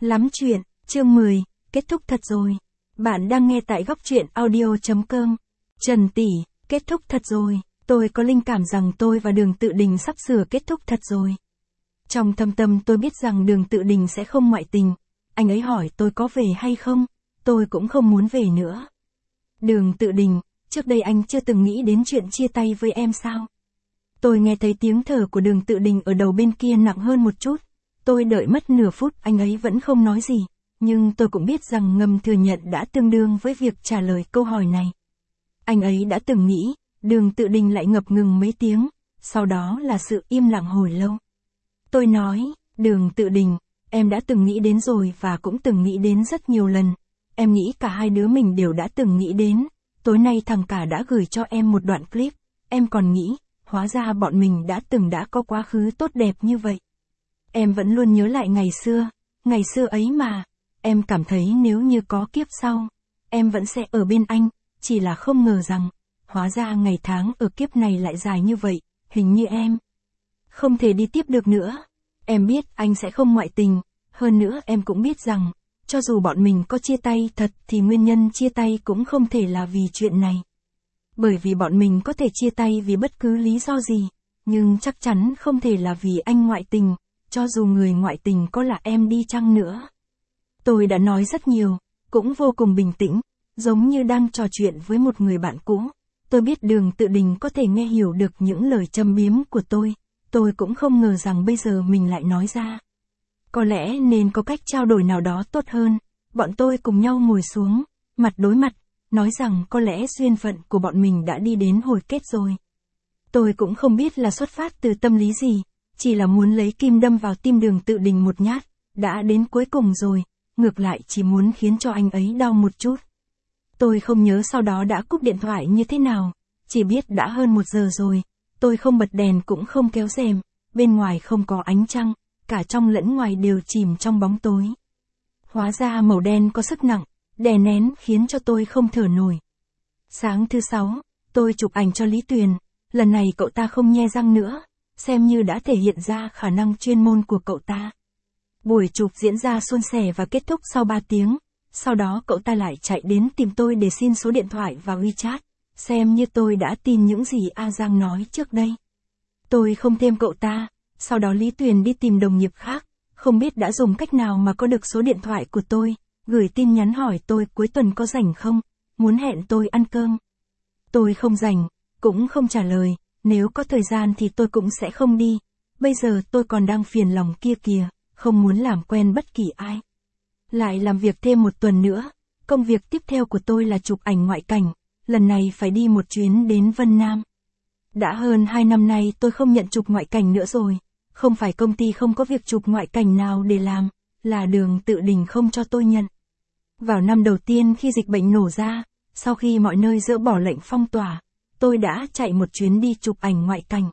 Lắm chuyện, chương 10, kết thúc thật rồi. Bạn đang nghe tại góc truyện audio.com. Trần tỷ, kết thúc thật rồi. Tôi có linh cảm rằng tôi và Đường Tự Đình sắp sửa kết thúc thật rồi. Trong thâm tâm tôi biết rằng Đường Tự Đình sẽ không ngoại tình. Anh ấy hỏi tôi có về hay không, tôi cũng không muốn về nữa. Đường Tự Đình, trước đây anh chưa từng nghĩ đến chuyện chia tay với em sao? Tôi nghe thấy tiếng thở của Đường Tự Đình ở đầu bên kia nặng hơn một chút. Tôi đợi mất nửa phút anh ấy vẫn không nói gì, nhưng tôi cũng biết rằng ngầm thừa nhận đã tương đương với việc trả lời câu hỏi này. Anh ấy đã từng nghĩ, Đường Tự Đình lại ngập ngừng mấy tiếng, sau đó là sự im lặng hồi lâu. Tôi nói, Đường Tự Đình, em đã từng nghĩ đến rồi và cũng từng nghĩ đến rất nhiều lần. Em nghĩ cả hai đứa mình đều đã từng nghĩ đến. Tối nay thằng cả đã gửi cho em một đoạn clip, em còn nghĩ, hóa ra bọn mình đã có quá khứ tốt đẹp như vậy. Em vẫn luôn nhớ lại ngày xưa ấy mà, em cảm thấy nếu như có kiếp sau, em vẫn sẽ ở bên anh, chỉ là không ngờ rằng, hóa ra ngày tháng ở kiếp này lại dài như vậy, hình như em không thể đi tiếp được nữa. Em biết anh sẽ không ngoại tình, hơn nữa em cũng biết rằng, cho dù bọn mình có chia tay thật thì nguyên nhân chia tay cũng không thể là vì chuyện này. Bởi vì bọn mình có thể chia tay vì bất cứ lý do gì, nhưng chắc chắn không thể là vì anh ngoại tình, cho dù người ngoại tình có là em đi chăng nữa. Tôi đã nói rất nhiều, cũng vô cùng bình tĩnh, giống như đang trò chuyện với một người bạn cũ. Tôi biết Đường Tự Đình có thể nghe hiểu được những lời châm biếm của tôi cũng không ngờ rằng bây giờ mình lại nói ra. Có lẽ nên có cách trao đổi nào đó tốt hơn, bọn tôi cùng nhau ngồi xuống, mặt đối mặt, nói rằng có lẽ duyên phận của bọn mình đã đi đến hồi kết rồi. Tôi cũng không biết là xuất phát từ tâm lý gì, chỉ là muốn lấy kim đâm vào tim Đường Tự Đình một nhát, đã đến cuối cùng rồi, ngược lại chỉ muốn khiến cho anh ấy đau một chút. Tôi không nhớ sau đó đã cúp điện thoại như thế nào, chỉ biết đã hơn 1 giờ rồi, tôi không bật đèn cũng không kéo rèm, bên ngoài không có ánh trăng, cả trong lẫn ngoài đều chìm trong bóng tối. Hóa ra màu đen có sức nặng, đè nén khiến cho tôi không thở nổi. Sáng thứ 6, tôi chụp ảnh cho Lý Tuyền, lần này cậu ta không nhe răng nữa, xem như đã thể hiện ra khả năng chuyên môn của cậu ta. Buổi chụp diễn ra suôn sẻ và kết thúc sau 3 tiếng, sau đó cậu ta lại chạy đến tìm tôi để xin số điện thoại và WeChat, xem như tôi đã tin những gì A Giang nói trước đây. Tôi không thêm cậu ta, sau đó Lý Tuyền đi tìm đồng nghiệp khác, không biết đã dùng cách nào mà có được số điện thoại của tôi, gửi tin nhắn hỏi tôi cuối tuần có rảnh không, muốn hẹn tôi ăn cơm. Tôi không rảnh, cũng không trả lời, nếu có thời gian thì tôi cũng sẽ không đi, bây giờ tôi còn đang phiền lòng kia kìa, không muốn làm quen bất kỳ ai. Lại làm việc thêm 1 tuần nữa, công việc tiếp theo của tôi là chụp ảnh ngoại cảnh, lần này phải đi một chuyến đến Vân Nam. Đã hơn 2 năm nay tôi không nhận chụp ngoại cảnh nữa rồi, không phải công ty không có việc chụp ngoại cảnh nào để làm, là Đường Tự Đình không cho tôi nhận. Vào năm đầu tiên khi dịch bệnh nổ ra, sau khi mọi nơi dỡ bỏ lệnh phong tỏa, tôi đã chạy một chuyến đi chụp ảnh ngoại cảnh.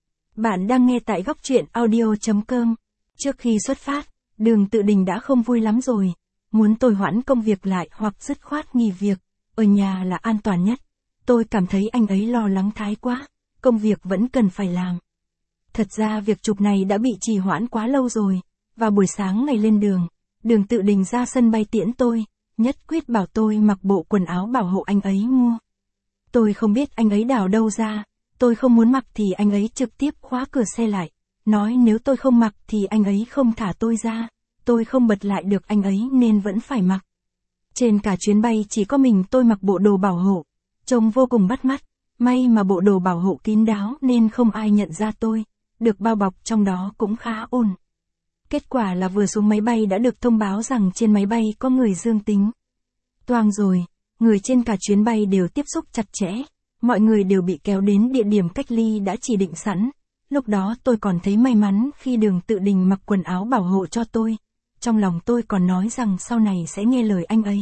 Bạn đang nghe tại góc truyện audio.com. Trước khi xuất phát, Đường Tự Đình đã không vui lắm rồi, muốn tôi hoãn công việc lại hoặc dứt khoát nghỉ việc, ở nhà là an toàn nhất. Tôi cảm thấy anh ấy lo lắng thái quá, công việc vẫn cần phải làm. Thật ra việc chụp này đã bị trì hoãn quá lâu rồi, vào buổi sáng ngày lên đường, Đường Tự Đình ra sân bay tiễn tôi, nhất quyết bảo tôi mặc bộ quần áo bảo hộ anh ấy mua. Tôi không biết anh ấy đào đâu ra, tôi không muốn mặc thì anh ấy trực tiếp khóa cửa xe lại, nói nếu tôi không mặc thì anh ấy không thả tôi ra, tôi không bật lại được anh ấy nên vẫn phải mặc. Trên cả chuyến bay chỉ có mình tôi mặc bộ đồ bảo hộ, trông vô cùng bắt mắt, may mà bộ đồ bảo hộ kín đáo nên không ai nhận ra tôi, được bao bọc trong đó cũng khá ổn. Kết quả là vừa xuống máy bay đã được thông báo rằng trên máy bay có người dương tính. Toang rồi, người trên cả chuyến bay đều tiếp xúc chặt chẽ, mọi người đều bị kéo đến địa điểm cách ly đã chỉ định sẵn. Lúc đó tôi còn thấy may mắn khi Đường Tự Đình mặc quần áo bảo hộ cho tôi. Trong lòng tôi còn nói rằng sau này sẽ nghe lời anh ấy.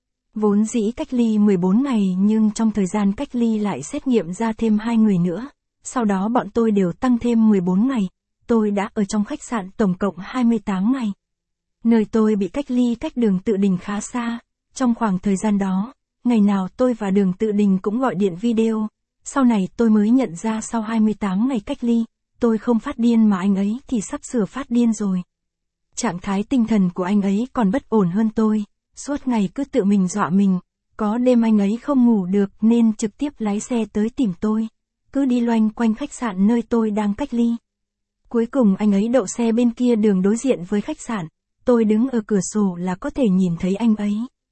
Vốn dĩ cách ly 14 ngày nhưng trong thời gian cách ly lại xét nghiệm ra thêm 2 người nữa. Sau đó bọn tôi đều tăng thêm 14 ngày. Tôi đã ở trong khách sạn tổng cộng 28 ngày. Nơi tôi bị cách ly cách Đường Tự Đình khá xa. Trong khoảng thời gian đó, ngày nào tôi và Đường Tự Đình cũng gọi điện video. Sau này tôi mới nhận ra sau 28 ngày cách ly, tôi không phát điên mà anh ấy thì sắp sửa phát điên rồi. Trạng thái tinh thần của anh ấy còn bất ổn hơn tôi, suốt ngày cứ tự mình dọa mình. Có đêm anh ấy không ngủ được nên trực tiếp lái xe tới tìm tôi, cứ đi loanh quanh khách sạn nơi tôi đang cách ly. Cuối cùng anh ấy đậu xe bên kia đường đối diện với khách sạn, tôi đứng ở cửa sổ là có thể nhìn thấy anh ấy.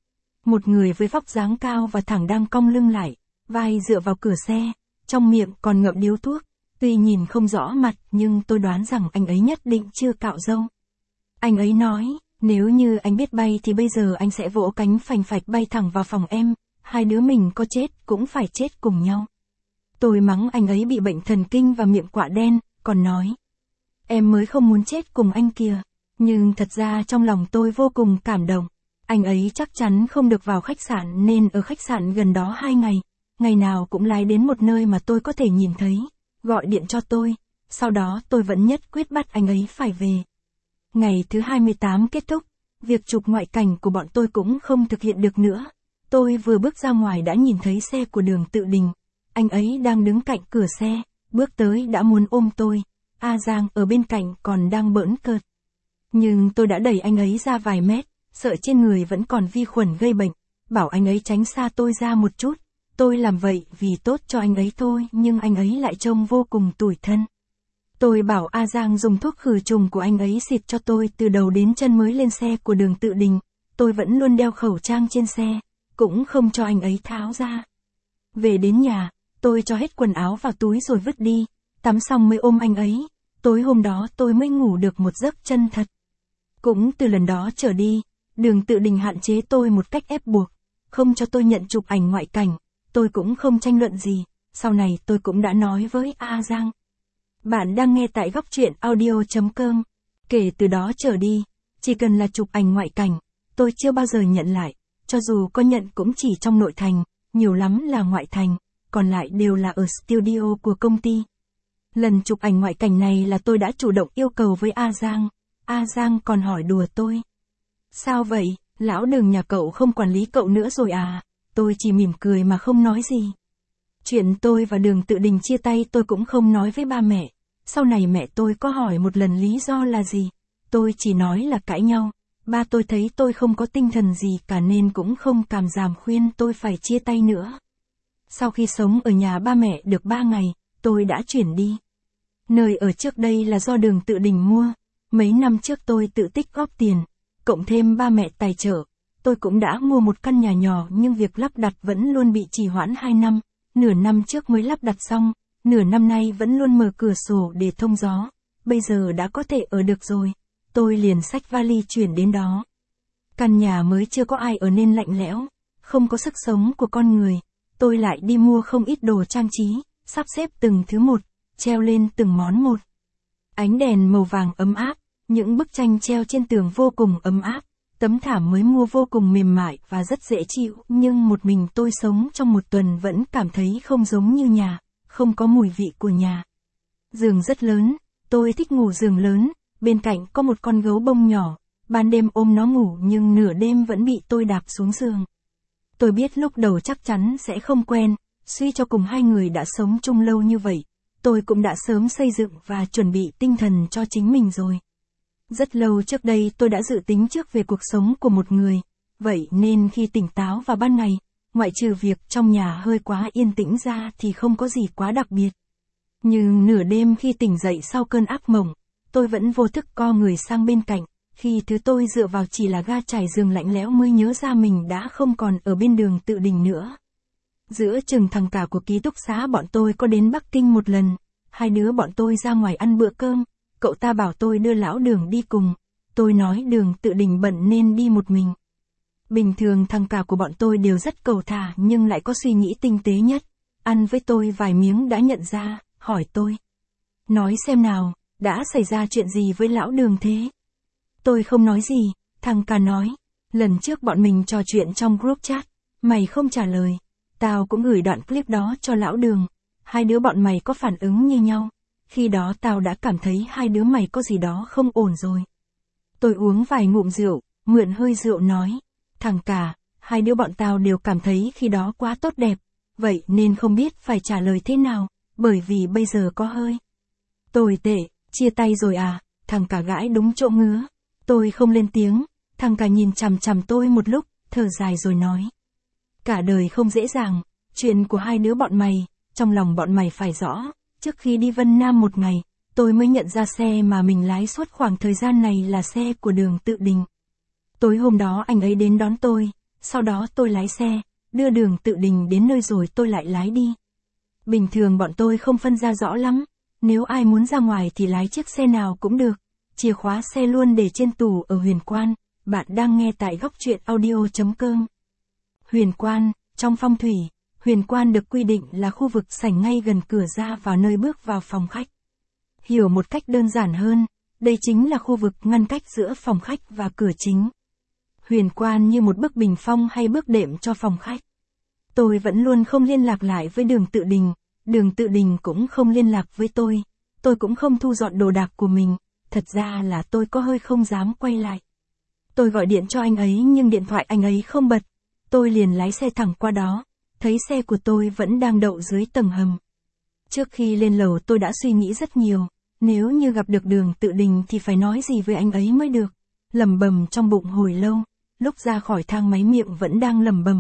Một người với vóc dáng cao và thẳng đang cong lưng lại, vai dựa vào cửa xe, trong miệng còn ngậm điếu thuốc. Tuy nhìn không rõ mặt nhưng tôi đoán rằng anh ấy nhất định chưa cạo râu. Anh ấy nói, nếu như anh biết bay thì bây giờ anh sẽ vỗ cánh phành phạch bay thẳng vào phòng em, hai đứa mình có chết cũng phải chết cùng nhau. Tôi mắng anh ấy bị bệnh thần kinh và miệng quạ đen, còn nói, em mới không muốn chết cùng anh kìa. Nhưng thật ra trong lòng tôi vô cùng cảm động. Anh ấy chắc chắn không được vào khách sạn nên ở khách sạn gần đó 2 ngày. Ngày nào cũng lái đến một nơi mà tôi có thể nhìn thấy, gọi điện cho tôi. Sau đó tôi vẫn nhất quyết bắt anh ấy phải về. Ngày thứ 28 kết thúc, việc chụp ngoại cảnh của bọn tôi cũng không thực hiện được nữa. Tôi vừa bước ra ngoài đã nhìn thấy xe của Đường Tự Đình. Anh ấy đang đứng cạnh cửa xe, bước tới đã muốn ôm tôi. A Giang ở bên cạnh còn đang bỡn cợt. Nhưng tôi đã đẩy anh ấy ra vài mét, sợ trên người vẫn còn vi khuẩn gây bệnh, bảo anh ấy tránh xa tôi ra một chút. Tôi làm vậy vì tốt cho anh ấy thôi, nhưng anh ấy lại trông vô cùng tủi thân. Tôi bảo A Giang dùng thuốc khử trùng của anh ấy xịt cho tôi từ đầu đến chân mới lên xe của Đường Tự Đình. Tôi vẫn luôn đeo khẩu trang trên xe, cũng không cho anh ấy tháo ra. Về đến nhà, tôi cho hết quần áo vào túi rồi vứt đi, tắm xong mới ôm anh ấy. Tối hôm đó tôi mới ngủ được một giấc chân thật. Cũng từ lần đó trở đi, Đường Tự Đình hạn chế tôi một cách ép buộc, không cho tôi nhận chụp ảnh ngoại cảnh. Tôi cũng không tranh luận gì, sau này tôi cũng đã nói với A Giang. Bạn đang nghe tại góc truyện audio.com. Kể từ đó trở đi, chỉ cần là chụp ảnh ngoại cảnh, tôi chưa bao giờ nhận lại, cho dù có nhận cũng chỉ trong nội thành, nhiều lắm là ngoại thành, còn lại đều là ở studio của công ty. Lần chụp ảnh ngoại cảnh này là tôi đã chủ động yêu cầu với A Giang. A Giang còn hỏi đùa tôi. Sao vậy, lão Đường nhà cậu không quản lý cậu nữa rồi à? Tôi chỉ mỉm cười mà không nói gì. Chuyện tôi và Đường Tự Đình chia tay tôi cũng không nói với ba mẹ. Sau này mẹ tôi có hỏi một lần lý do là gì, tôi chỉ nói là cãi nhau. Ba tôi thấy tôi không có tinh thần gì cả nên cũng không càm giảm khuyên tôi phải chia tay nữa. Sau khi sống ở nhà ba mẹ được 3 ngày, tôi đã chuyển đi. Nơi ở trước đây là do Đường Tự Đình mua. Mấy năm trước tôi tự tích góp tiền, cộng thêm ba mẹ tài trợ. Tôi cũng đã mua một căn nhà nhỏ nhưng việc lắp đặt vẫn luôn bị trì hoãn 2 năm. Nửa năm trước mới lắp đặt xong, nửa năm nay vẫn luôn mở cửa sổ để thông gió. Bây giờ đã có thể ở được rồi. Tôi liền xách vali chuyển đến đó. Căn nhà mới chưa có ai ở nên lạnh lẽo, không có sức sống của con người. Tôi lại đi mua không ít đồ trang trí, sắp xếp từng thứ một, treo lên từng món một. Ánh đèn màu vàng ấm áp, những bức tranh treo trên tường vô cùng ấm áp. Tấm thảm mới mua vô cùng mềm mại và rất dễ chịu, nhưng một mình tôi sống trong một tuần vẫn cảm thấy không giống như nhà, không có mùi vị của nhà. Giường rất lớn, tôi thích ngủ giường lớn, bên cạnh có một con gấu bông nhỏ, ban đêm ôm nó ngủ nhưng nửa đêm vẫn bị tôi đạp xuống giường. Tôi biết lúc đầu chắc chắn sẽ không quen, suy cho cùng hai người đã sống chung lâu như vậy, tôi cũng đã sớm xây dựng và chuẩn bị tinh thần cho chính mình rồi. Rất lâu trước đây tôi đã dự tính trước về cuộc sống của một người, vậy nên khi tỉnh táo vào ban ngày, ngoại trừ việc trong nhà hơi quá yên tĩnh ra thì không có gì quá đặc biệt. Nhưng nửa đêm khi tỉnh dậy sau cơn ác mộng, tôi vẫn vô thức co người sang bên cạnh, khi thứ tôi dựa vào chỉ là ga trải giường lạnh lẽo mới nhớ ra mình đã không còn ở bên Đường Tự Đình nữa. Giữa chừng thằng cả của ký túc xá bọn tôi có đến Bắc Kinh một lần, hai đứa bọn tôi ra ngoài ăn bữa cơm. Cậu ta bảo tôi đưa lão Đường đi cùng, tôi nói Đường Tự Đình bận nên đi một mình. Bình thường thằng cả của bọn tôi đều rất cầu thả nhưng lại có suy nghĩ tinh tế nhất, ăn với tôi vài miếng đã nhận ra, hỏi tôi. Nói xem nào, đã xảy ra chuyện gì với lão Đường thế? Tôi không nói gì, thằng cả nói, lần trước bọn mình trò chuyện trong group chat, mày không trả lời, tao cũng gửi đoạn clip đó cho lão Đường, hai đứa bọn mày có phản ứng như nhau. Khi đó tao đã cảm thấy hai đứa mày có gì đó không ổn rồi. Tôi uống vài ngụm rượu, mượn hơi rượu nói. Thằng cả, hai đứa bọn tao đều cảm thấy khi đó quá tốt đẹp. Vậy nên không biết phải trả lời thế nào, bởi vì bây giờ có hơi tồi tệ, chia tay rồi à, thằng cả gãi đúng chỗ ngứa. Tôi không lên tiếng, thằng cả nhìn chằm chằm tôi một lúc, thở dài rồi nói. Cả đời không dễ dàng, chuyện của hai đứa bọn mày, trong lòng bọn mày phải rõ, trước khi đi Vân Nam một ngày, tôi mới nhận ra xe mà mình lái suốt khoảng thời gian này là xe của Đường Tự Đình. Tối hôm đó anh ấy đến đón tôi, sau đó tôi lái xe, đưa Đường Tự Đình đến nơi rồi tôi lại lái đi. Bình thường bọn tôi không phân ra rõ lắm, nếu ai muốn ra ngoài thì lái chiếc xe nào cũng được, chìa khóa xe luôn để trên tủ ở Huyền Quan. Bạn đang nghe tại góc truyện audio.com. Huyền Quan, trong phong thủy, Huyền Quan được quy định là khu vực sảnh ngay gần cửa ra vào nơi bước vào phòng khách. Hiểu một cách đơn giản hơn, đây chính là khu vực ngăn cách giữa phòng khách và cửa chính. Huyền Quan như một bức bình phong hay bước đệm cho phòng khách. Tôi vẫn luôn không liên lạc lại với Đường Tự Đình, Đường Tự Đình cũng không liên lạc với tôi cũng không thu dọn đồ đạc của mình, thật ra là tôi có hơi không dám quay lại. Tôi gọi điện cho anh ấy nhưng điện thoại anh ấy không bật, tôi liền lái xe thẳng qua đó, thấy xe của tôi vẫn đang đậu dưới tầng hầm. Trước khi lên lầu tôi đã suy nghĩ rất nhiều, nếu như gặp được Đường Tự Đình thì phải nói gì với anh ấy mới được, lẩm bẩm trong bụng hồi lâu, lúc ra khỏi thang máy miệng vẫn đang lẩm bẩm.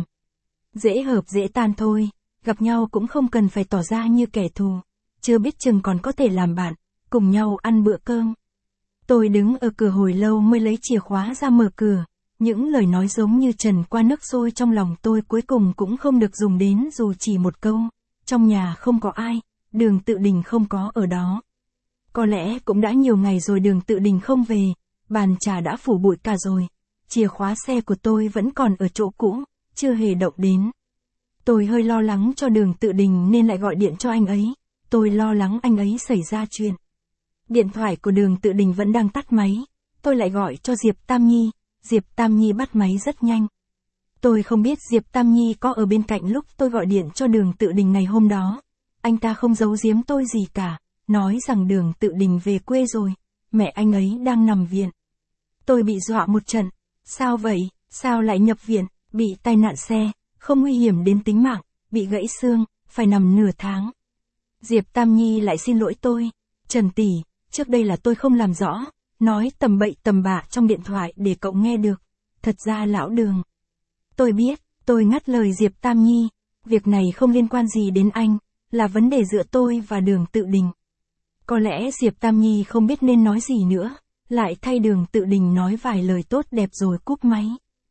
Dễ hợp dễ tan thôi, gặp nhau cũng không cần phải tỏ ra như kẻ thù, chưa biết chừng còn có thể làm bạn, cùng nhau ăn bữa cơm. Tôi đứng ở cửa hồi lâu mới lấy chìa khóa ra mở cửa, những lời nói giống như trần qua nước sôi trong lòng tôi cuối cùng cũng không được dùng đến dù chỉ một câu. Trong nhà không có ai, Đường Tự Đình không có ở đó. Có lẽ cũng đã nhiều ngày rồi Đường Tự Đình không về, bàn trà đã phủ bụi cả rồi, chìa khóa xe của tôi vẫn còn ở chỗ cũ, chưa hề động đến. Tôi hơi lo lắng cho Đường Tự Đình nên lại gọi điện cho anh ấy, tôi lo lắng anh ấy xảy ra chuyện. Điện thoại của Đường Tự Đình vẫn đang tắt máy, tôi lại gọi cho Diệp Tam Nhi, Diệp Tam Nhi bắt máy rất nhanh. Tôi không biết Diệp Tam Nhi có ở bên cạnh lúc tôi gọi điện cho Đường Tự Đình ngày hôm đó. Anh ta không giấu giếm tôi gì cả, nói rằng Đường Tự Đình về quê rồi, mẹ anh ấy đang nằm viện. Tôi bị dọa một trận, sao vậy, sao lại nhập viện, bị tai nạn xe, không nguy hiểm đến tính mạng, bị gãy xương, phải nằm nửa tháng. Diệp Tam Nhi lại xin lỗi tôi, Trần tỷ, trước đây là tôi không làm rõ, nói tầm bậy tầm bạ trong điện thoại để cậu nghe được, thật ra lão Đường. Tôi biết, tôi ngắt lời Diệp Tam Nhi, việc này không liên quan gì đến anh, là vấn đề giữa tôi và Đường Tự Đình. Có lẽ Diệp Tam Nhi không biết nên nói gì nữa, lại thay Đường Tự Đình nói vài lời tốt đẹp rồi cúp máy.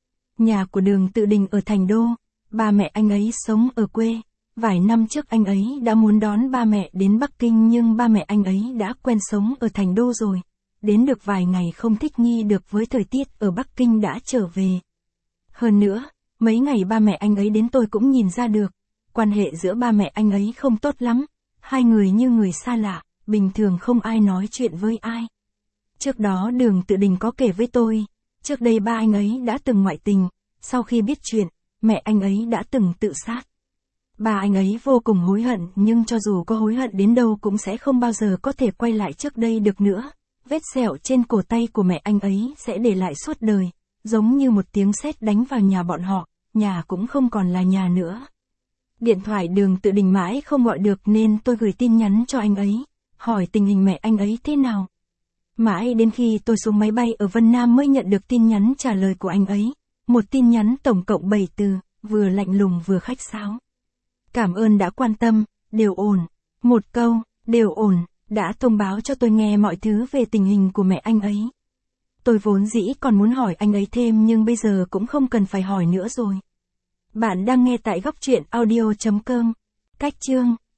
Nhà của Đường Tự Đình ở Thành Đô, ba mẹ anh ấy sống ở quê. Vài năm trước anh ấy đã muốn đón ba mẹ đến Bắc Kinh nhưng ba mẹ anh ấy đã quen sống ở Thành Đô rồi. Đến được vài ngày không thích nghi được với thời tiết ở Bắc Kinh đã trở về. Hơn nữa, mấy ngày ba mẹ anh ấy đến tôi cũng nhìn ra được, quan hệ giữa ba mẹ anh ấy không tốt lắm, hai người như người xa lạ, bình thường không ai nói chuyện với ai. Trước đó Đường Tự Đình có kể với tôi, trước đây ba anh ấy đã từng ngoại tình, sau khi biết chuyện, mẹ anh ấy đã từng tự sát. Ba anh ấy vô cùng hối hận nhưng cho dù có hối hận đến đâu cũng sẽ không bao giờ có thể quay lại trước đây được nữa. Vết sẹo trên cổ tay của mẹ anh ấy sẽ để lại suốt đời, giống như một tiếng sét đánh vào nhà bọn họ, nhà cũng không còn là nhà nữa. Điện thoại Đường Tự Đình mãi không gọi được nên tôi gửi tin nhắn cho anh ấy, hỏi tình hình mẹ anh ấy thế nào. Mãi đến khi tôi xuống máy bay ở Vân Nam mới nhận được tin nhắn trả lời của anh ấy, một tin nhắn tổng cộng 7 từ, vừa lạnh lùng vừa khách sáo. Cảm ơn đã quan tâm, đều ổn. Một câu, đều ổn, đã thông báo cho tôi nghe mọi thứ về tình hình của mẹ anh ấy. Tôi vốn dĩ còn muốn hỏi anh ấy thêm nhưng bây giờ cũng không cần phải hỏi nữa rồi. Bạn đang nghe tại góc truyện audio.com. Cách chương